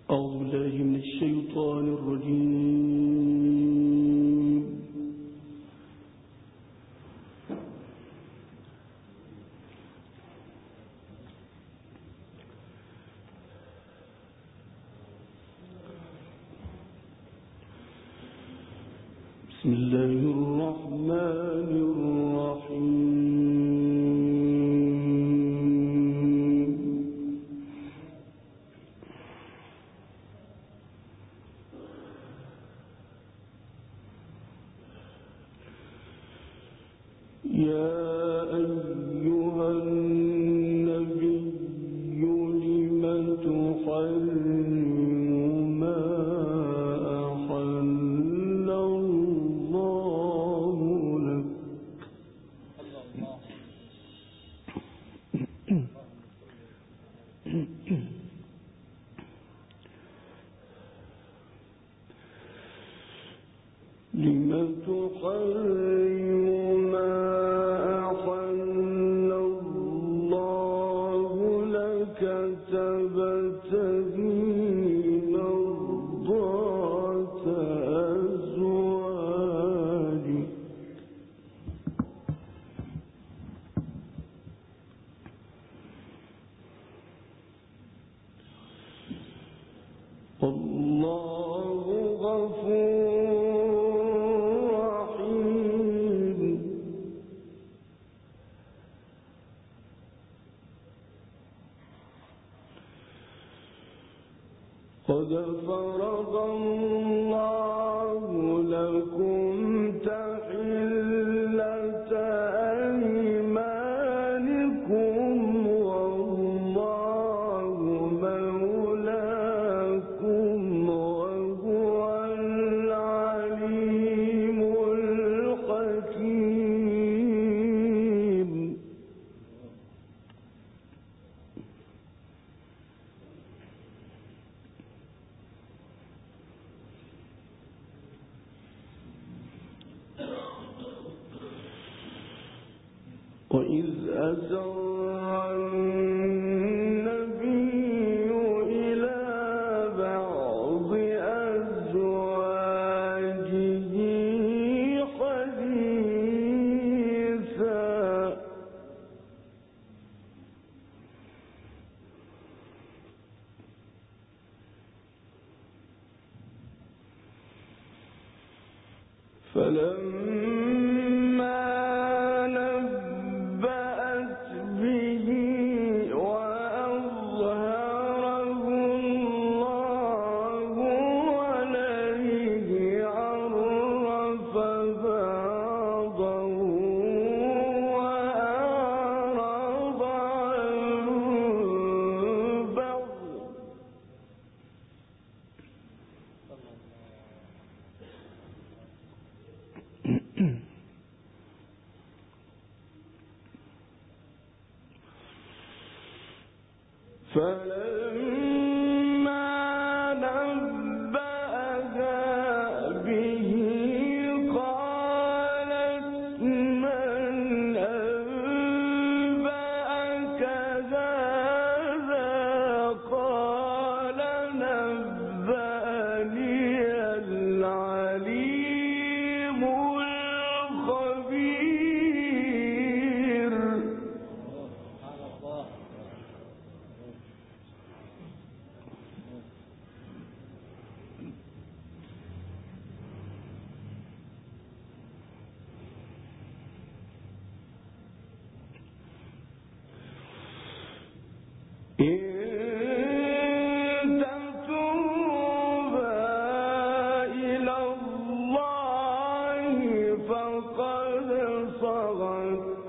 أعوذ بالله من الشيطان الرجيم. بسم الله الرحمن الرحيم. يا أيها النبي لم تحرم ما أحل الله لك لم تحرم ما أحل الله لك تبتغي مرضات أزواجك الله غفور رحيم. قد فرض الله لكم تحلة أيمانكم والله مولاكم وهو العليم الحكيم. وإذ أسر النبي إلى بعض أزواجه حديثا فلما نبأت به وأظهره الله عليه عرف بعضه وأعرض عن بعض فلما نبأها به قالت من أنبأك هذا قال نبأني العليم الخبير. إن تتوبا إلى الله فقد صغت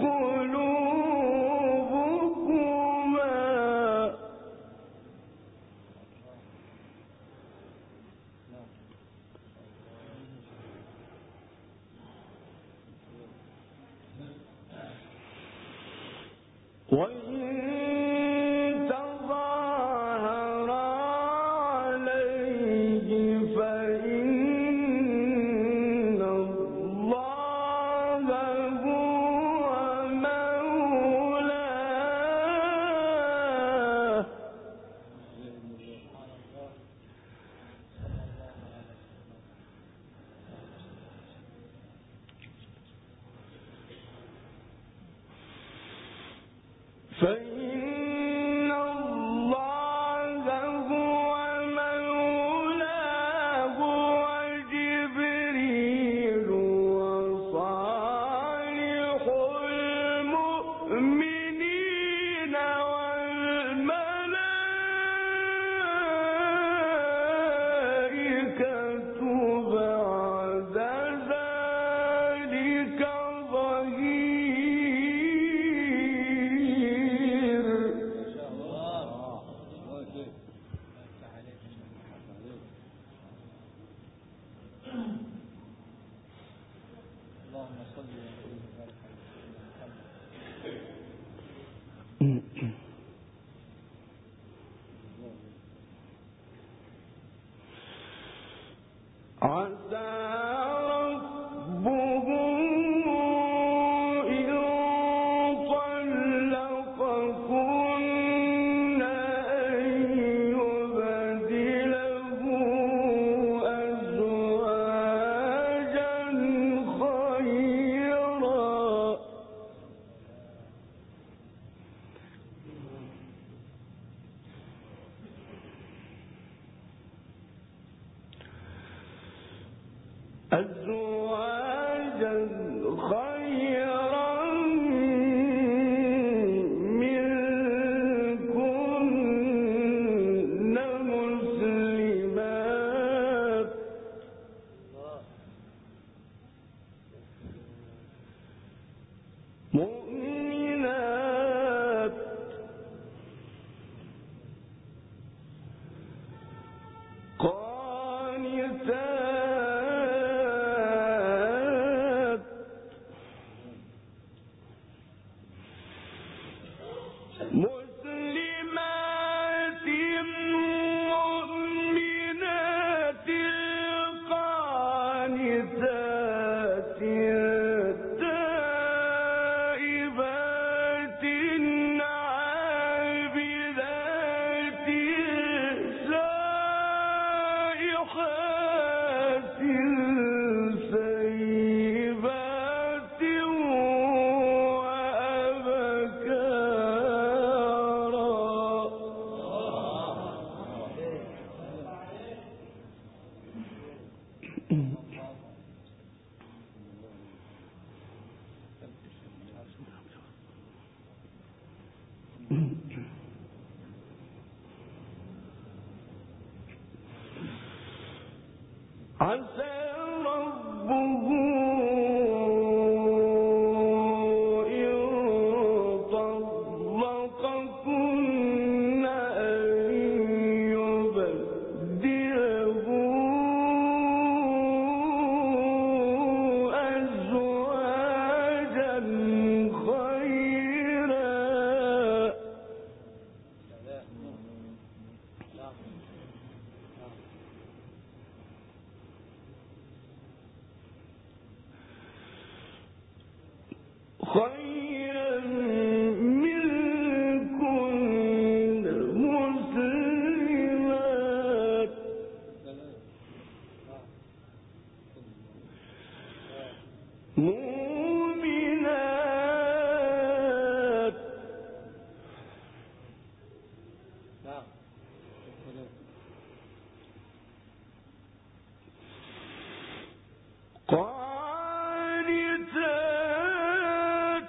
قلوبكما وإن تظاهرا عليه فإن الله هو مولاه فإن الله هو مولاه وجبريل وصالح المؤمنين والملائكة بعد ذلك ظهير. اللهم صل وسلم وبارك على عسى ربه إن طلقكن أن يبدله أزواجا خيرا. أزواجا خيرا منكن مسلمات مؤمنات قانتات مسلمات مؤمنات قانتات تائبات عابدات سائحات سيبات عسى ربه إن طلقكن أن يبدله أزواجا خيرا. خيرا منكن مسلمات مؤمنات قانتات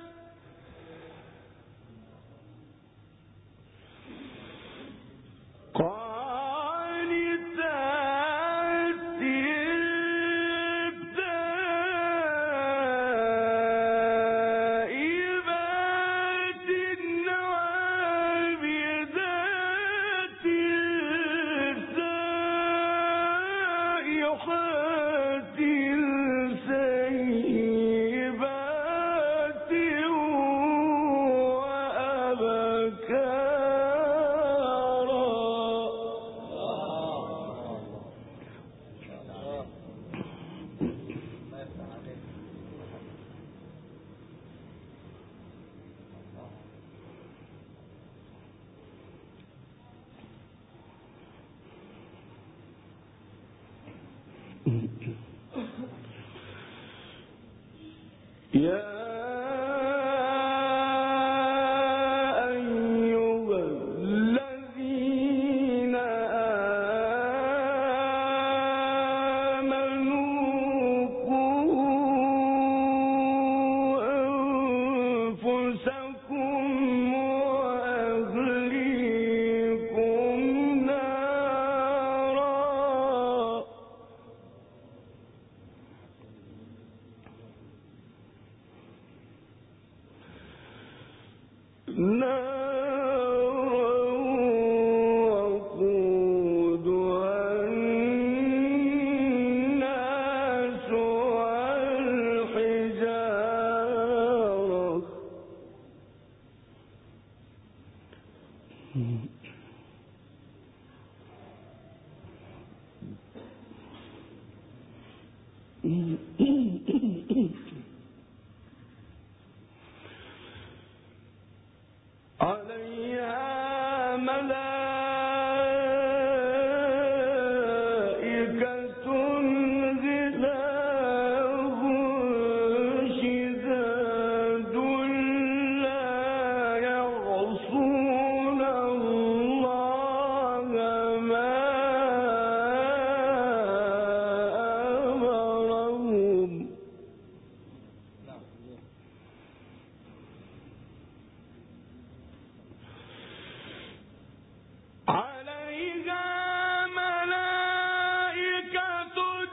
يا أيها الذين آمنوا إذا نودي للصلاة من يوم الجمعة فاسعوا إلى ذكر الله وذروا البيع ذلكم خير لكم إن كنتم تعلمون. يا أيها الذين آمنوا إذا نودي للصلاة من يوم الجمعة فاسعوا إلى ذكر الله وذروا البيع ذلكم خير لكم إن كنتم تعلمون. يا عليها ملائكة غلاظ شداد لا يعصون الله ما أمرهم عليها ملائكة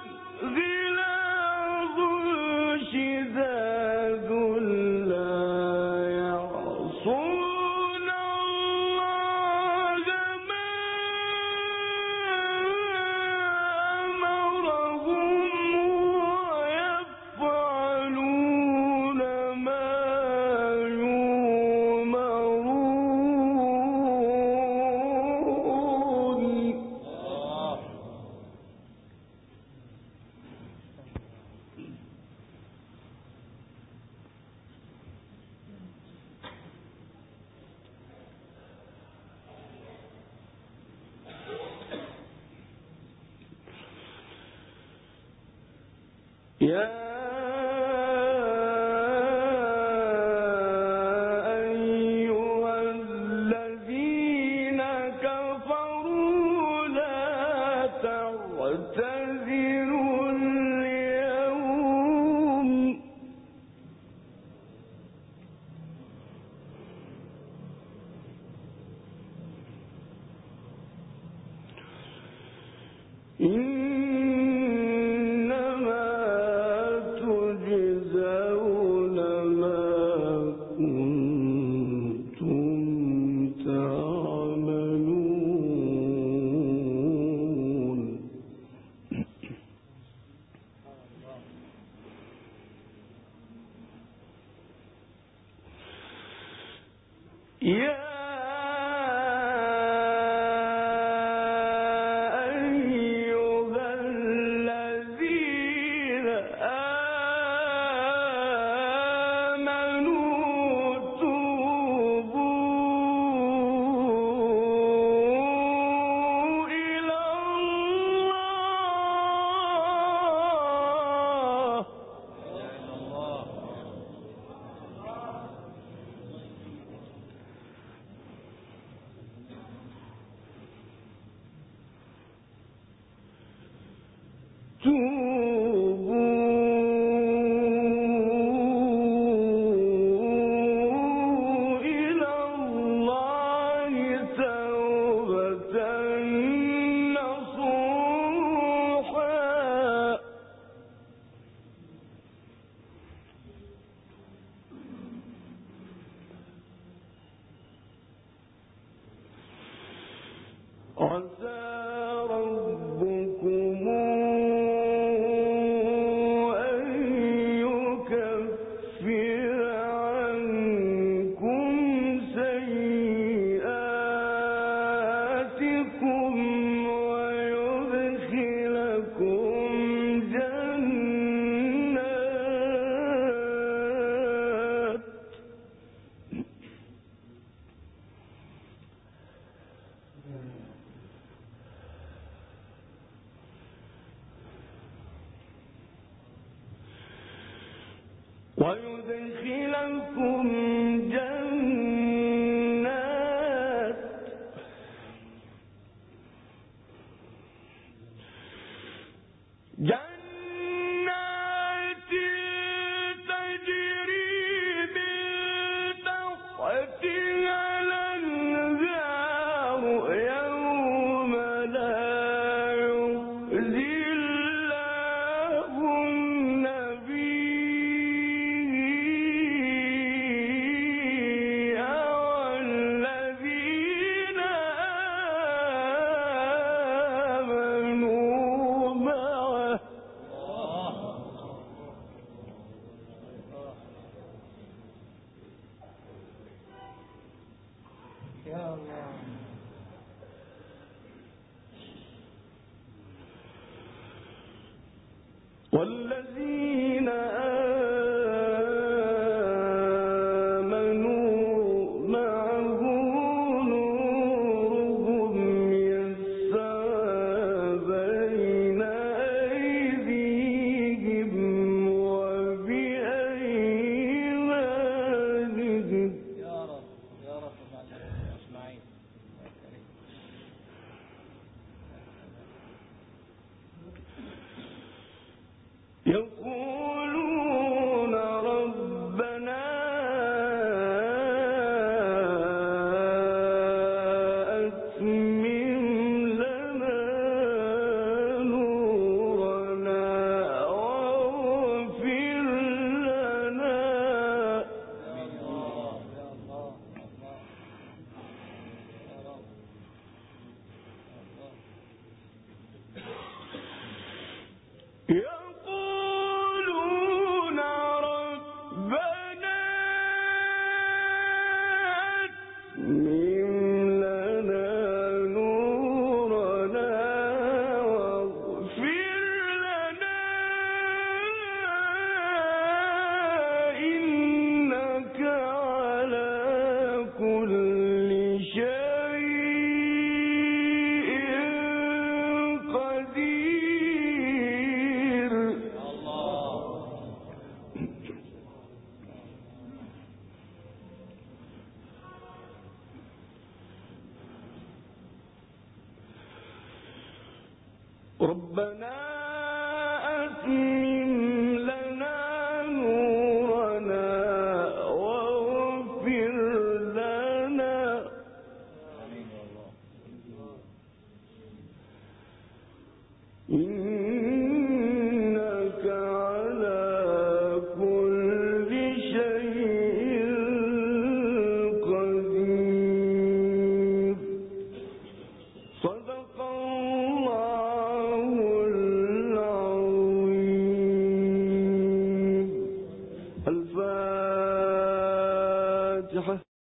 غلاظ شداد لا يعصون الله ما أمرهم ويفعلون ما يا أيها الذين كفروا لا تعتذروا اليوم إنما تجزون ما كنتم تعملون يا أيها الذين آمنوا توبوا إلى الله توبوا إلى الله توبة نصوحا عسى ربكم أن يكفر عنكم سيئاتكم ويدخلكم جنات جنات تجري من تحتها الأنهار يوم لا يخزي الله النبي والذين آمنوا معه والذين آمنوا معه نورهم يسعى بين أيديهم وبأيمانهم يا رب أجمعين. يقولون ربنا أتمم لنا نورنا واغفر لنا يقولون ربنا أتمم لنا نورنا واغفر لنا إنك على كل شيء قدير. ربنا أتمم لنا نورنا واغفر لنا إنك على كل شيء قدير. صدق الله العظيم. الفاتحة.